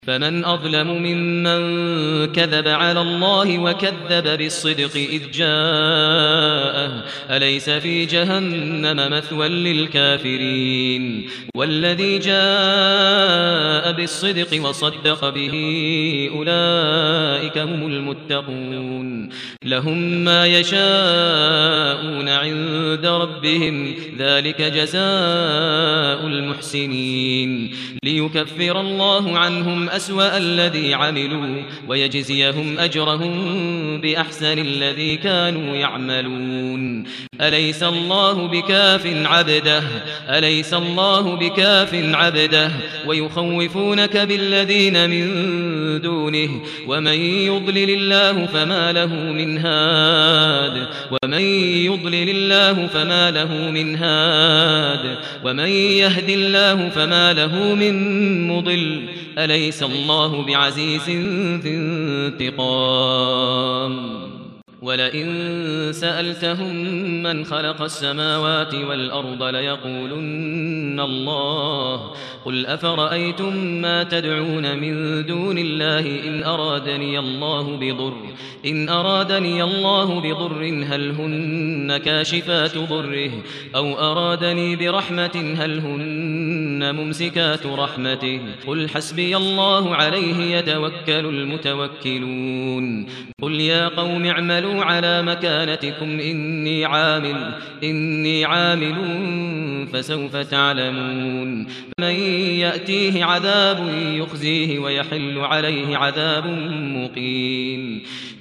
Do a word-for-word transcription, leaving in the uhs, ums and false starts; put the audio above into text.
فمن أظلم ممن كذب على الله وكذب بالصدق إذ جاءه أليس في جهنم مثوى للكافرين والذي جاء بالصدق وصدق به أولئك هم المتقون لهم ما يشاءون عند ربهم ذلك جزاء المحسنين ليكفر الله عنهم أسوأ الذي عملوا ويجزيهم أجرهم بأحسن الذي كانوا يعملون أليس الله بكاف عبده أليس الله بكاف عبده ويخوفونك بالذين من دونه ومن يضلل الله فما له من هاد ومن يضلل الله فما له من هاد ومن يهد الله فما له من مضل أليس الله بعزيز ذي انتقام ولئن سألتهم من خلق السماوات والأرض ليقولن الله قل أفرأيتم ما تدعون من دون الله إن أرادني الله بضر إن أرادني الله بضر هل هن كاشفات ضره أو أرادني برحمة هل هن ممسكات رحمته قل حسبي الله عليه يتوكل المتوكلون قل يا قوم اعملوا على مكانتكم إني عامل إني عامل فسوف تعلمون من يأتيه عذاب يخزيه ويحل عليه عذاب مقيم